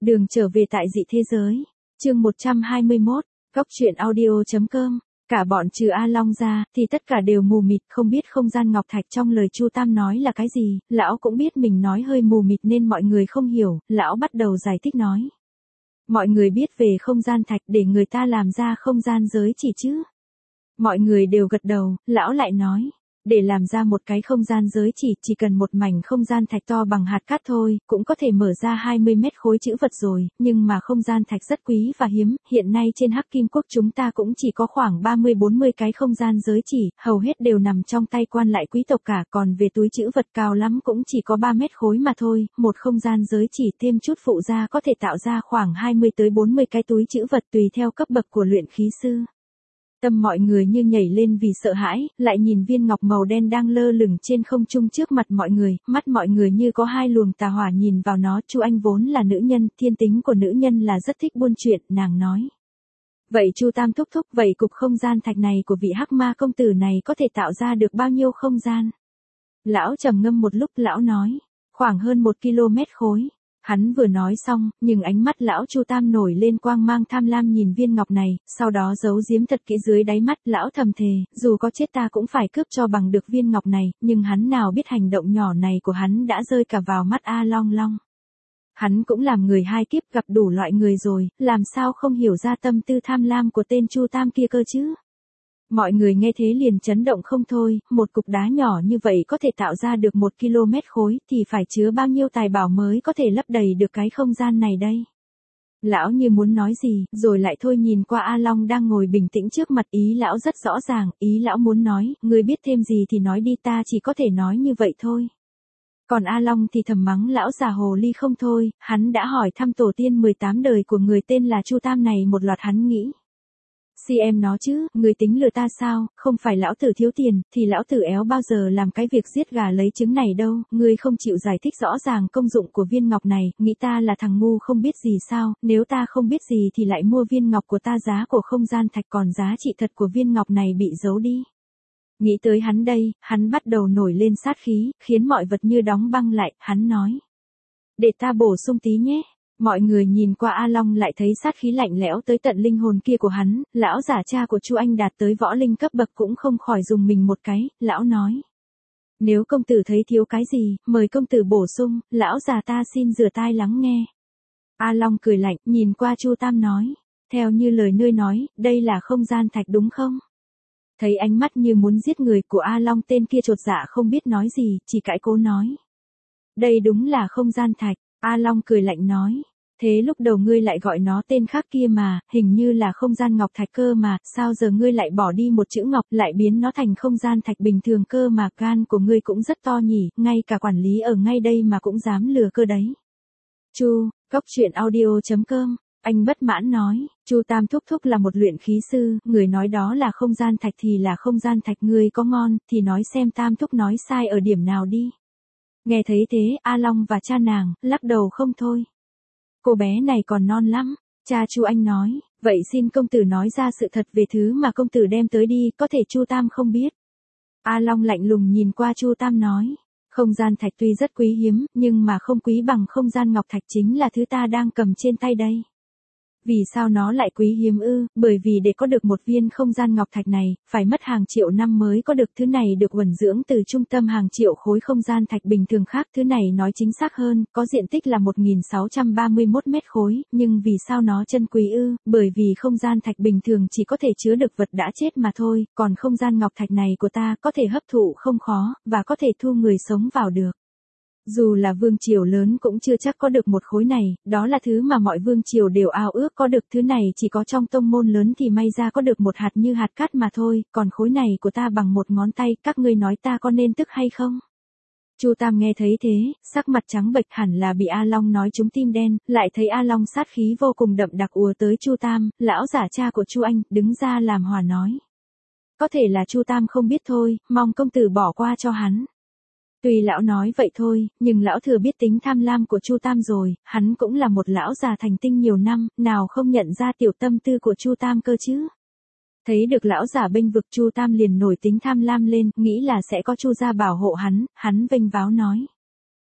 Đường trở về tại dị thế giới. Chương 121, Góc truyện audio.com. Cả bọn trừ A Long ra, thì tất cả đều mù mịt, không biết không gian ngọc thạch trong lời Chu Tam nói là cái gì, lão cũng biết mình nói hơi mù mịt nên mọi người không hiểu, lão bắt đầu giải thích nói. Mọi người biết về không gian thạch để người ta làm ra không gian giới chỉ chứ? Mọi người đều gật đầu, lão lại nói. Để làm ra một cái không gian giới chỉ cần một mảnh không gian thạch to bằng hạt cát thôi, cũng có thể mở ra 20 mét khối chữ vật rồi, nhưng mà không gian thạch rất quý và hiếm, hiện nay trên Hắc Kim Quốc chúng ta cũng chỉ có khoảng 30-40 cái không gian giới chỉ, hầu hết đều nằm trong tay quan lại quý tộc cả, còn về túi chữ vật cao lắm cũng chỉ có 3 mét khối mà thôi, một không gian giới chỉ thêm chút phụ gia có thể tạo ra khoảng 20-40 cái túi chữ vật tùy theo cấp bậc của luyện khí sư. Tâm mọi người như nhảy lên vì sợ hãi, lại nhìn viên ngọc màu đen đang lơ lửng trên không trung trước mặt mọi người, mắt mọi người như có hai luồng tà hỏa nhìn vào nó. Chu Anh vốn là nữ nhân, thiên tính của nữ nhân là rất thích buôn chuyện, nàng nói. Vậy Chu Tam thúc thúc, vậy cục không gian thạch này của vị Hắc Ma công tử này có thể tạo ra được bao nhiêu không gian? Lão trầm ngâm một lúc, lão nói, khoảng hơn 1 km khối. Hắn vừa nói xong, nhưng ánh mắt lão Chu Tam nổi lên quang mang tham lam nhìn viên ngọc này, sau đó giấu giếm thật kỹ dưới đáy mắt, lão thầm thề, dù có chết ta cũng phải cướp cho bằng được viên ngọc này, nhưng hắn nào biết hành động nhỏ này của hắn đã rơi cả vào mắt A Long Long. Hắn cũng làm người hai kiếp gặp đủ loại người rồi, làm sao không hiểu ra tâm tư tham lam của tên Chu Tam kia cơ chứ? Mọi người nghe thế liền chấn động không thôi, một cục đá nhỏ như vậy có thể tạo ra được 1 km khối thì phải chứa bao nhiêu tài bảo mới có thể lấp đầy được cái không gian này đây. Lão như muốn nói gì, rồi lại thôi nhìn qua A Long đang ngồi bình tĩnh trước mặt, ý lão rất rõ ràng, ý lão muốn nói, ngươi biết thêm gì thì nói đi, ta chỉ có thể nói như vậy thôi. Còn A Long thì thầm mắng lão già hồ ly không thôi, hắn đã hỏi thăm tổ tiên 18 đời của người tên là Chu Tam này một loạt, hắn nghĩ. Em nó chứ, người tính lừa ta sao, không phải lão tử thiếu tiền, thì lão tử éo bao giờ làm cái việc giết gà lấy trứng này đâu, ngươi không chịu giải thích rõ ràng công dụng của viên ngọc này, nghĩ ta là thằng ngu không biết gì sao, nếu ta không biết gì thì lại mua viên ngọc của ta, giá của không gian thạch còn giá trị thật của viên ngọc này bị giấu đi. Nghĩ tới hắn đây, hắn bắt đầu nổi lên sát khí, khiến mọi vật như đóng băng lại, hắn nói. Để ta bổ sung tí nhé. Mọi người nhìn qua A Long lại thấy sát khí lạnh lẽo tới tận linh hồn kia của hắn, lão giả cha của Chu Anh đạt tới võ linh cấp bậc cũng không khỏi dùng mình một cái, lão nói. Nếu công tử thấy thiếu cái gì, mời công tử bổ sung, lão già ta xin rửa tai lắng nghe. A Long cười lạnh, nhìn qua Chu Tam nói, theo như lời ngươi nói, đây là không gian thạch đúng không? Thấy ánh mắt như muốn giết người của A Long, tên kia chột dạ không biết nói gì, chỉ cãi cố nói. Đây đúng là không gian thạch, A Long cười lạnh nói. Thế lúc đầu ngươi lại gọi nó tên khác kia mà, hình như là không gian ngọc thạch cơ mà, sao giờ ngươi lại bỏ đi một chữ ngọc lại biến nó thành không gian thạch bình thường cơ mà, gan của ngươi cũng rất to nhỉ, ngay cả quản lý ở ngay đây mà cũng dám lừa cơ đấy. Chu, Góc truyện audio.com, anh bất mãn nói, Chu Tam thúc thúc là một luyện khí sư, người nói đó là không gian thạch thì là không gian thạch, ngươi có ngon, thì nói xem Tam thúc nói sai ở điểm nào đi. Nghe thấy thế, A Long và cha nàng, lắc đầu không thôi. Cô bé này còn non lắm, cha Chu Anh nói, vậy xin công tử nói ra sự thật về thứ mà công tử đem tới đi, có thể Chu Tam không biết. A Long lạnh lùng nhìn qua Chu Tam nói, không gian thạch tuy rất quý hiếm, nhưng mà không quý bằng không gian ngọc thạch, chính là thứ ta đang cầm trên tay đây. Vì sao nó lại quý hiếm ư? Bởi vì để có được một viên không gian ngọc thạch này, phải mất hàng triệu năm mới có được. Thứ này được uẩn dưỡng từ trung tâm hàng triệu khối không gian thạch bình thường khác. Thứ này nói chính xác hơn, có diện tích là 1631 mét khối, nhưng vì sao nó chân quý ư? Bởi vì không gian thạch bình thường chỉ có thể chứa được vật đã chết mà thôi, còn không gian ngọc thạch này của ta có thể hấp thụ không khó, và có thể thu người sống vào được. Dù là vương triều lớn cũng chưa chắc có được một khối này, đó là thứ mà mọi vương triều đều ao ước có được, thứ này chỉ có trong tông môn lớn thì may ra có được một hạt như hạt cát mà thôi, còn khối này của ta bằng một ngón tay, các ngươi nói ta có nên tức hay không? Chu Tam nghe thấy thế, sắc mặt trắng bệch, hẳn là bị A Long nói trúng tim đen, lại thấy A Long sát khí vô cùng đậm đặc ùa tới Chu Tam, lão giả cha của Chu Anh, đứng ra làm hòa nói. Có thể là Chu Tam không biết thôi, mong công tử bỏ qua cho hắn. Tuy lão nói vậy thôi, nhưng lão thừa biết tính tham lam của Chu Tam rồi, hắn cũng là một lão già thành tinh nhiều năm, nào không nhận ra tiểu tâm tư của Chu Tam cơ chứ. Thấy được lão giả bênh vực, Chu Tam liền nổi tính tham lam lên, nghĩ là sẽ có Chu gia bảo hộ hắn, hắn vênh váo nói.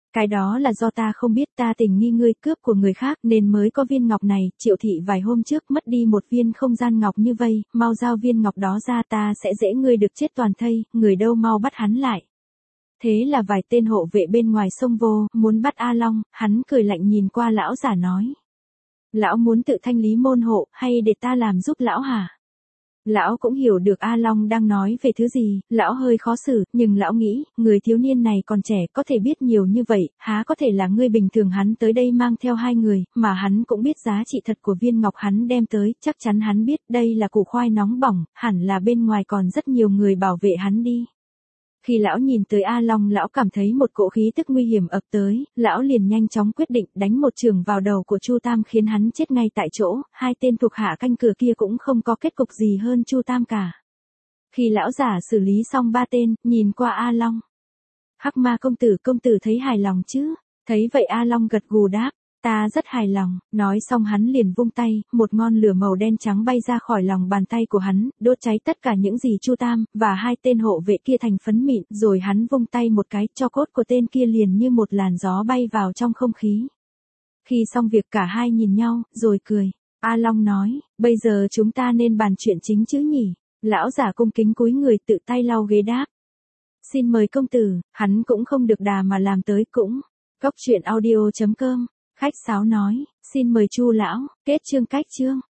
Cái đó là do ta không biết, ta tình nghi ngươi cướp của người khác nên mới có viên ngọc này, Triệu thị vài hôm trước mất đi một viên không gian ngọc như vây, mau giao viên ngọc đó ra, ta sẽ dễ ngươi được chết toàn thây, người đâu mau bắt hắn lại. Thế là vài tên hộ vệ bên ngoài xông vô, muốn bắt A Long, hắn cười lạnh nhìn qua lão giả nói. Lão muốn tự thanh lý môn hộ, hay để ta làm giúp lão hả? Lão cũng hiểu được A Long đang nói về thứ gì, lão hơi khó xử, nhưng lão nghĩ, người thiếu niên này còn trẻ có thể biết nhiều như vậy, há có thể là người bình thường. Hắn tới đây mang theo hai người, mà hắn cũng biết giá trị thật của viên ngọc hắn đem tới, chắc chắn hắn biết đây là củ khoai nóng bỏng, hẳn là bên ngoài còn rất nhiều người bảo vệ hắn đi. Khi lão nhìn tới A Long, lão cảm thấy một cỗ khí tức nguy hiểm ập tới, lão liền nhanh chóng quyết định đánh một chưởng vào đầu của Chu Tam khiến hắn chết ngay tại chỗ, hai tên thuộc hạ canh cửa kia cũng không có kết cục gì hơn Chu Tam cả. Khi lão giả xử lý xong ba tên, nhìn qua A Long. Hắc Ma công tử thấy hài lòng chứ? Thấy vậy A Long gật gù đáp. Ta rất hài lòng, nói xong hắn liền vung tay, một ngọn lửa màu đen trắng bay ra khỏi lòng bàn tay của hắn, đốt cháy tất cả những gì Chu Tam và hai tên hộ vệ kia thành phấn mịn, rồi hắn vung tay một cái, tro cốt của tên kia liền như một làn gió bay vào trong không khí. Khi xong việc cả hai nhìn nhau, rồi cười. A Long nói, bây giờ chúng ta nên bàn chuyện chính chứ nhỉ? Lão giả cung kính cúi người tự tay lau ghế đáp. Xin mời công tử, hắn cũng không được đà mà làm tới cũng. Góc truyện audio.com. Khách sáo nói, xin mời Chu lão, kết chương cách chương.